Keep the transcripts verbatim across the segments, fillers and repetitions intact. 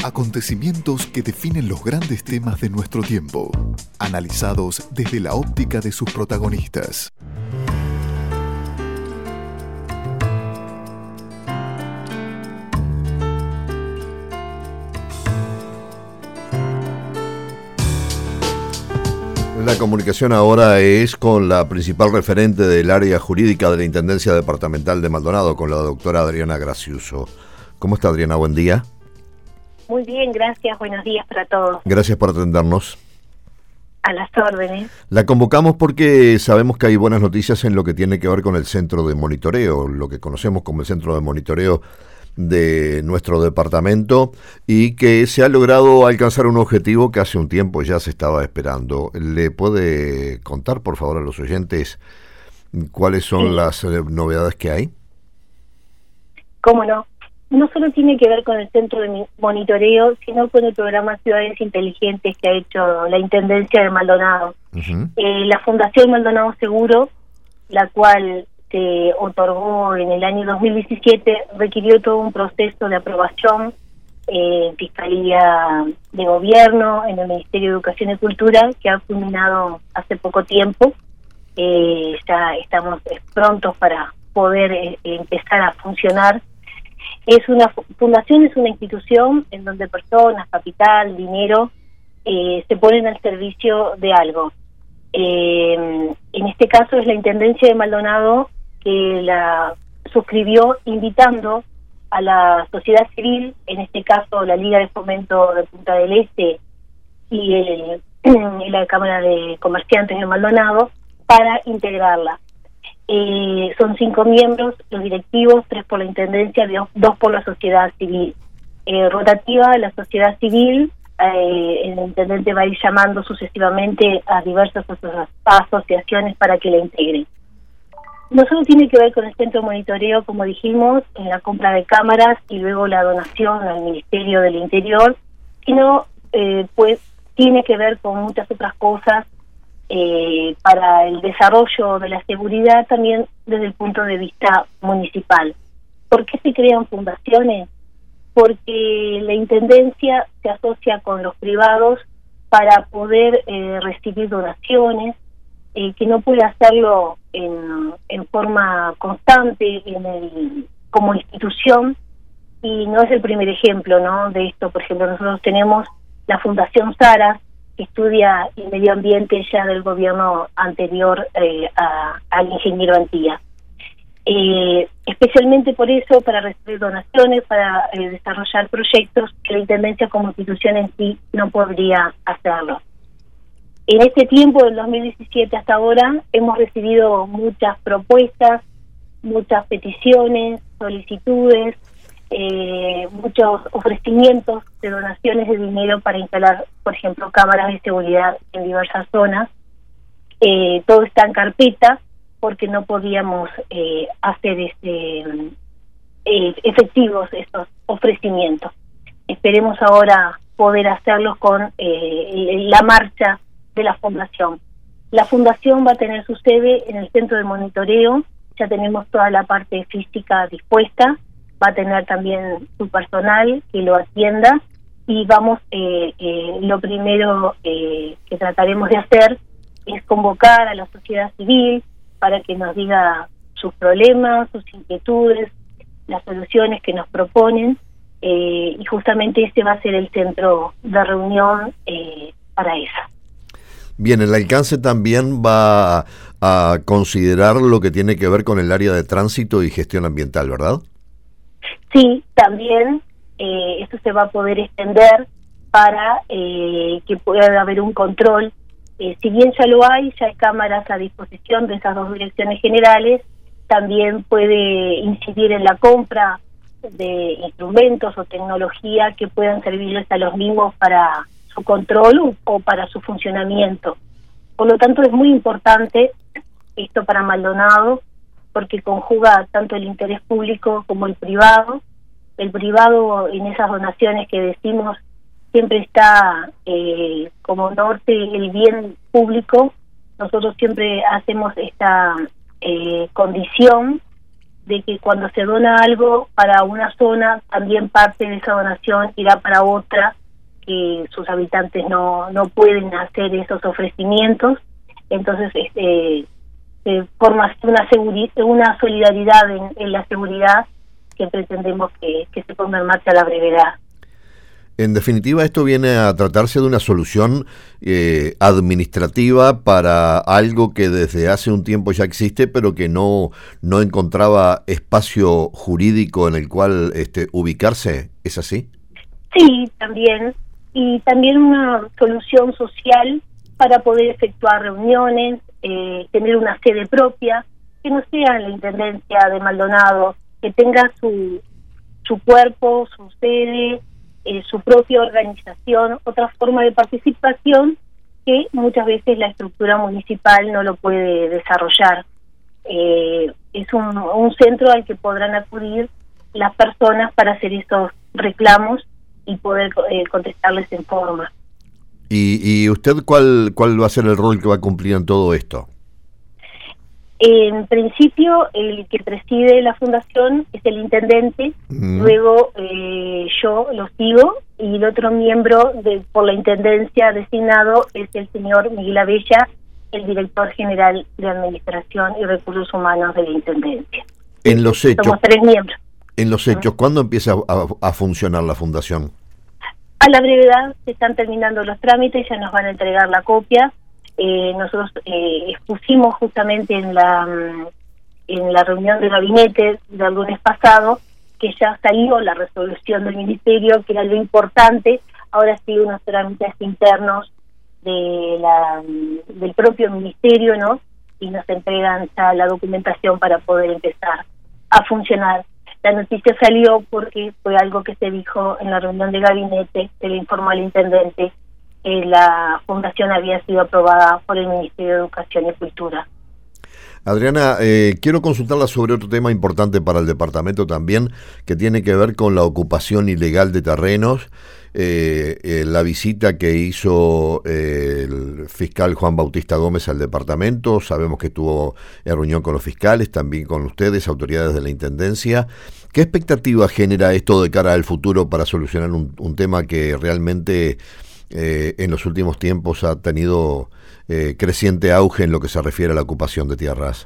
Acontecimientos que definen los grandes temas de nuestro tiempo, analizados desde la óptica de sus protagonistas. La comunicación ahora es con la principal referente del área jurídica de la Intendencia Departamental de Maldonado, con la doctora Adriana Graciuso. ¿Cómo está, Adriana? Buen día. Muy bien, gracias. Buenos días para todos. Gracias por atendernos. A las órdenes. La convocamos porque sabemos que hay buenas noticias en lo que tiene que ver con el centro de monitoreo, lo que conocemos como el centro de monitoreo de nuestro departamento, y que se ha logrado alcanzar un objetivo que hace un tiempo ya se estaba esperando. ¿Le puede contar, por favor, a los oyentes cuáles son sí. las eh, novedades que hay? Cómo no. No solo tiene que ver con el centro de monitoreo, sino con el programa Ciudades Inteligentes que ha hecho la Intendencia de Maldonado. Uh-huh. Eh, la Fundación Maldonado Seguro, la cual se otorgó en el año dos mil diecisiete, requirió todo un proceso de aprobación eh, en Fiscalía de Gobierno, en el Ministerio de Educación y Cultura, que ha culminado hace poco tiempo. Eh, ya estamos prontos para poder eh, empezar a funcionar. Es una fundación, es una institución en donde personas, capital, dinero eh, se ponen al servicio de algo. Eh, en este caso es la Intendencia de Maldonado que la suscribió invitando a la sociedad civil, en este caso la Liga de Fomento de Punta del Este y, el, y la Cámara de Comerciantes de Maldonado, para integrarla. Eh, son cinco miembros, los directivos, tres por la Intendencia, dos por la sociedad civil. Eh, rotativa, la sociedad civil, eh, el intendente va a ir llamando sucesivamente a diversas aso- asociaciones para que la integren. No solo tiene que ver con el centro de monitoreo, como dijimos, en la compra de cámaras y luego la donación al Ministerio del Interior, sino eh, pues tiene que ver con muchas otras cosas eh, para el desarrollo de la seguridad también desde el punto de vista municipal. ¿Por qué se crean fundaciones? Porque la Intendencia se asocia con los privados para poder eh, recibir donaciones, Eh, que no puede hacerlo en, en forma constante en el, como institución, y no es el primer ejemplo, ¿no? De esto. Por ejemplo, nosotros tenemos la Fundación Sara, que estudia el medio ambiente ya del gobierno anterior eh, a, al ingeniero Antía. Eh, especialmente por eso, para recibir donaciones, para eh, desarrollar proyectos que la Intendencia como institución en sí no podría hacerlo. En este tiempo, del dos mil diecisiete hasta ahora, hemos recibido muchas propuestas, muchas peticiones, solicitudes, eh, muchos ofrecimientos de donaciones de dinero para instalar, por ejemplo, cámaras de seguridad en diversas zonas. Eh, todo está en carpeta porque no podíamos eh, hacer este, eh, efectivos estos ofrecimientos. Esperemos ahora poder hacerlos con eh, la marcha de la fundación. La fundación va a tener su sede en el centro de monitoreo, ya tenemos toda la parte física dispuesta, va a tener también su personal que lo atienda, y vamos, eh, eh, lo primero eh, que trataremos de hacer es convocar a la sociedad civil para que nos diga sus problemas, sus inquietudes, las soluciones que nos proponen, eh, y justamente este va a ser el centro de reunión eh, para eso. Bien, el alcance también va a considerar lo que tiene que ver con el área de tránsito y gestión ambiental, ¿verdad? Sí, también eh, esto se va a poder extender para eh, que pueda haber un control. Eh, si bien ya lo hay, ya hay cámaras a disposición de esas dos direcciones generales, también puede incidir en la compra de instrumentos o tecnología que puedan servirles a los mismos para su control o para su funcionamiento. Por lo tanto, es muy importante esto para Maldonado, porque conjuga tanto el interés público como el privado. El privado, en esas donaciones que decimos, siempre está eh, como norte el bien público. Nosotros siempre hacemos esta eh, condición de que cuando se dona algo para una zona, también parte de esa donación irá para otra, que sus habitantes no, no pueden hacer esos ofrecimientos. Entonces este, se forma una, seguri- una solidaridad en, en la seguridad que pretendemos que, que se ponga en marcha a la brevedad. En definitiva, esto viene a tratarse de una solución eh, administrativa para algo que desde hace un tiempo ya existe, pero que no, no encontraba espacio jurídico en el cual este, ubicarse. ¿Es así? Sí, también. Y también una solución social para poder efectuar reuniones, eh, tener una sede propia, que no sea en la Intendencia de Maldonado, que tenga su, su cuerpo, su sede, Eh, su propia organización, otra forma de participación que muchas veces la estructura municipal no lo puede desarrollar. Eh, es un, un centro al que podrán acudir las personas para hacer esos reclamos y poder eh, contestarles en forma. ¿Y, y usted cuál, cuál va a ser el rol que va a cumplir en todo esto? En principio, el que preside la fundación es el intendente, mm. luego eh, yo lo sigo, y el otro miembro de, por la intendencia designado es el señor Miguel Abella, el director general de Administración y Recursos Humanos de la Intendencia. En los hechos, somos tres miembros. En los hechos, ¿cuándo empieza a, a funcionar la fundación? A la brevedad se están terminando los trámites, ya nos van a entregar la copia. Eh, nosotros eh, expusimos justamente en la en la reunión de gabinete del lunes pasado que ya salió la resolución del ministerio, que era lo importante. Ahora sí, unos trámites internos de la del propio ministerio, ¿no? Y nos entregan ya la documentación para poder empezar a funcionar. La noticia salió porque fue algo que se dijo en la reunión de gabinete, se le informó al intendente. Eh, la fundación había sido aprobada por el Ministerio de Educación y Cultura. Adriana, eh, quiero consultarla sobre otro tema importante para el departamento también, que tiene que ver con la ocupación ilegal de terrenos. Eh, eh, la visita que hizo eh, el fiscal Juan Bautista Gómez al departamento, sabemos que estuvo en reunión con los fiscales, también con ustedes, autoridades de la Intendencia. ¿Qué expectativa genera esto de cara al futuro para solucionar un, un tema que realmente Eh, en los últimos tiempos ha tenido eh, creciente auge en lo que se refiere a la ocupación de tierras?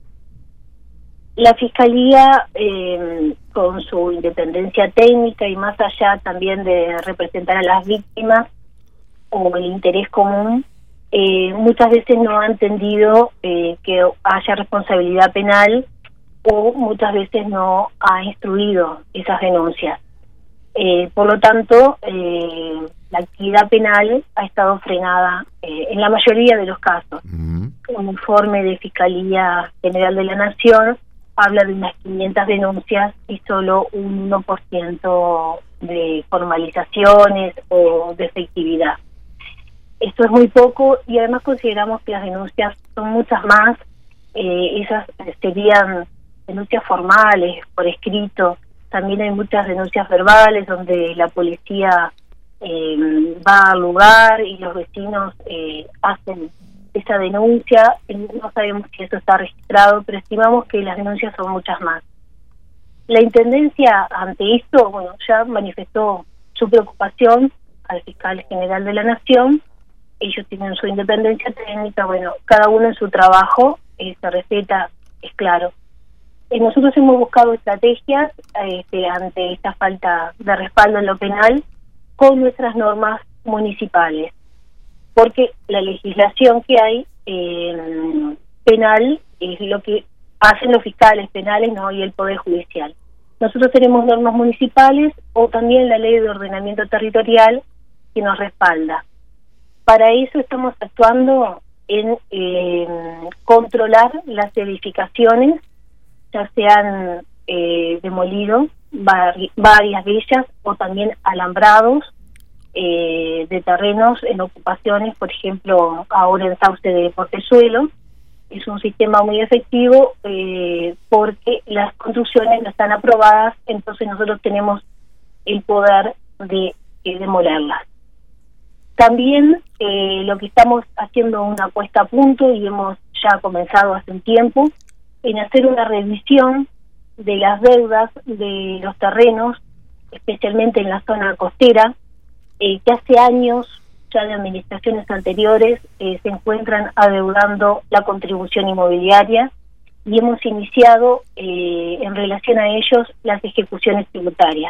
La Fiscalía, eh, con su independencia técnica y más allá también de representar a las víctimas o el interés común, eh, muchas veces no ha entendido eh, que haya responsabilidad penal, o muchas veces no ha instruido esas denuncias. Eh, por lo tanto, eh, la actividad penal ha estado frenada eh, en la mayoría de los casos. Uh-huh. Un informe de Fiscalía General de la Nación habla de unas quinientas denuncias y solo un uno por ciento de formalizaciones o de efectividad. Esto es muy poco, y además consideramos que las denuncias son muchas más. Eh, esas serían denuncias formales, por escrito. También hay muchas denuncias verbales donde la policía eh, va al lugar y los vecinos eh, hacen esa denuncia. No sabemos si eso está registrado, pero estimamos que las denuncias son muchas más. La Intendencia, ante esto, bueno, ya manifestó su preocupación al fiscal general de la Nación. Ellos tienen su independencia técnica, bueno, cada uno en su trabajo eh, se respeta, es claro. Eh, nosotros hemos buscado estrategias este, ante esta falta de respaldo en lo penal con nuestras normas municipales, porque la legislación que hay eh, penal es lo que hacen los fiscales penales, no, y el Poder Judicial. Nosotros tenemos normas municipales o también la Ley de Ordenamiento Territorial que nos respalda. Para eso estamos actuando en eh, controlar las edificaciones, ya se han eh, demolido vari- varias de ellas, o también alambrados eh, de terrenos en ocupaciones, por ejemplo, ahora en Sauce de Portezuelo. Es un sistema muy efectivo eh, porque las construcciones no están aprobadas, entonces nosotros tenemos el poder de eh, demolerlas. También eh, lo que estamos haciendo una puesta a punto, y hemos ya comenzado hace un tiempo, en hacer una revisión de las deudas de los terrenos, especialmente en la zona costera, eh, que hace años, ya de administraciones anteriores, eh, se encuentran adeudando la contribución inmobiliaria, y hemos iniciado eh, en relación a ellos las ejecuciones tributarias.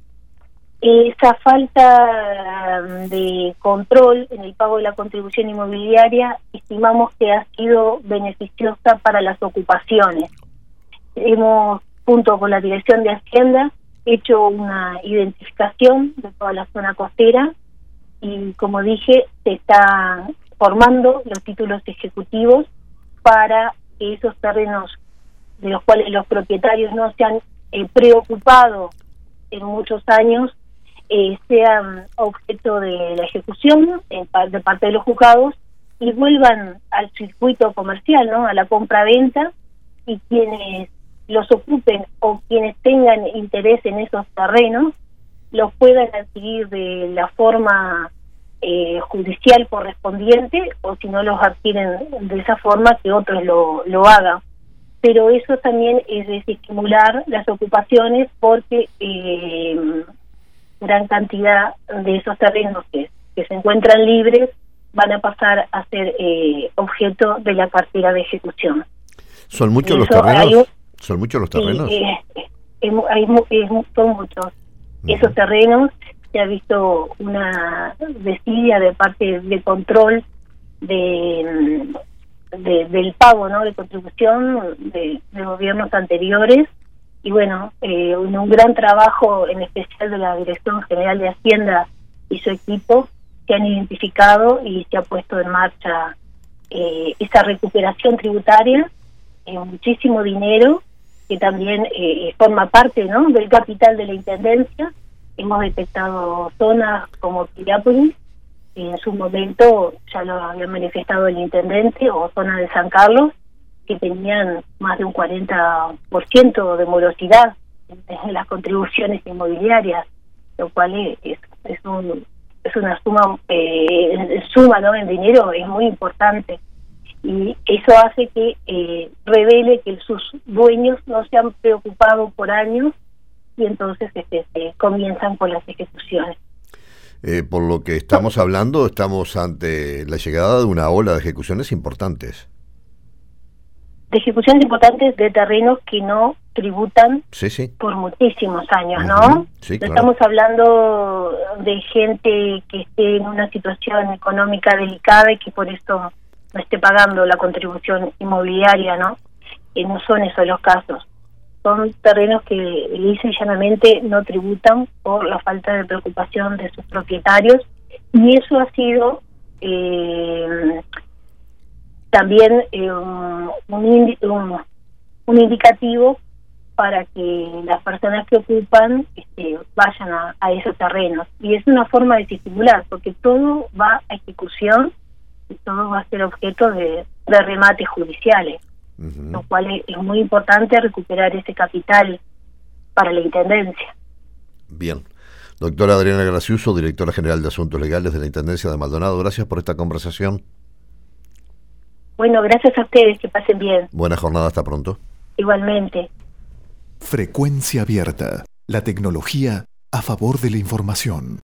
Esa falta de control en el pago de la contribución inmobiliaria estimamos que ha sido beneficiosa para las ocupaciones. Hemos, junto con la Dirección de Hacienda, hecho una identificación de toda la zona costera y, como dije, se están formando los títulos ejecutivos para que esos terrenos de los cuales los propietarios no se han eh, preocupado en muchos años eh, sean objeto de la ejecución en, de parte de los juzgados y vuelvan al circuito comercial, ¿no? A la compra-venta, y quienes los ocupen o quienes tengan interés en esos terrenos los puedan adquirir de la forma eh, judicial correspondiente, o si no los adquieren de esa forma que otros lo, lo hagan. Pero eso también es desestimular las ocupaciones, porque eh, gran cantidad de esos terrenos que, que se encuentran libres van a pasar a ser eh, objeto de la cartera de ejecución. ¿Son muchos los terrenos? Un, ¿Son muchos los terrenos? Sí, eh, eh, hay, eh, son muchos. Uh-huh. Esos terrenos, se ha visto una desidia de parte de control de, de del pago, ¿no?, de contribución de, de gobiernos anteriores, y bueno, eh, en un gran trabajo, en especial de la Dirección General de Hacienda y su equipo, se han identificado y se ha puesto en marcha eh, esa recuperación tributaria, eh, muchísimo dinero que también eh, forma parte, ¿no?, del capital de la Intendencia. Hemos detectado zonas como Piriápolis, que en su momento ya lo había manifestado el Intendente, o zona de San Carlos, que tenían más de un cuarenta por ciento de morosidad en las contribuciones inmobiliarias, lo cual es, es, un, es una suma, eh, suma, ¿no?, en dinero, es muy importante. Y eso hace que eh, revele que sus dueños no se han preocupado por años, y entonces este, se comienzan con las ejecuciones. Eh, por lo que estamos hablando, estamos ante la llegada de una ola de ejecuciones importantes. De ejecuciones importantes de terrenos que no tributan sí, sí. por muchísimos años, uh-huh. ¿no? Sí, claro. Estamos hablando de gente que esté en una situación económica delicada y que por eso no esté pagando la contribución inmobiliaria, ¿no? Que no son esos los casos. Son terrenos que lisa y llanamente no tributan por la falta de preocupación de sus propietarios, y eso ha sido eh, también eh, un, indi- un, un indicativo para que las personas que ocupan este, vayan a, a esos terrenos. Y es una forma de estimular, porque todo va a ejecución y todo va a ser objeto de, de remates judiciales. Uh-huh. Lo cual es, es muy importante recuperar ese capital para la Intendencia. Bien. Doctora Adriana Graciuso, Directora General de Asuntos Legales de la Intendencia de Maldonado, gracias por esta conversación. Bueno, gracias a ustedes, que pasen bien. Buena jornada, hasta pronto. Igualmente. Frecuencia Abierta, la tecnología a favor de la información.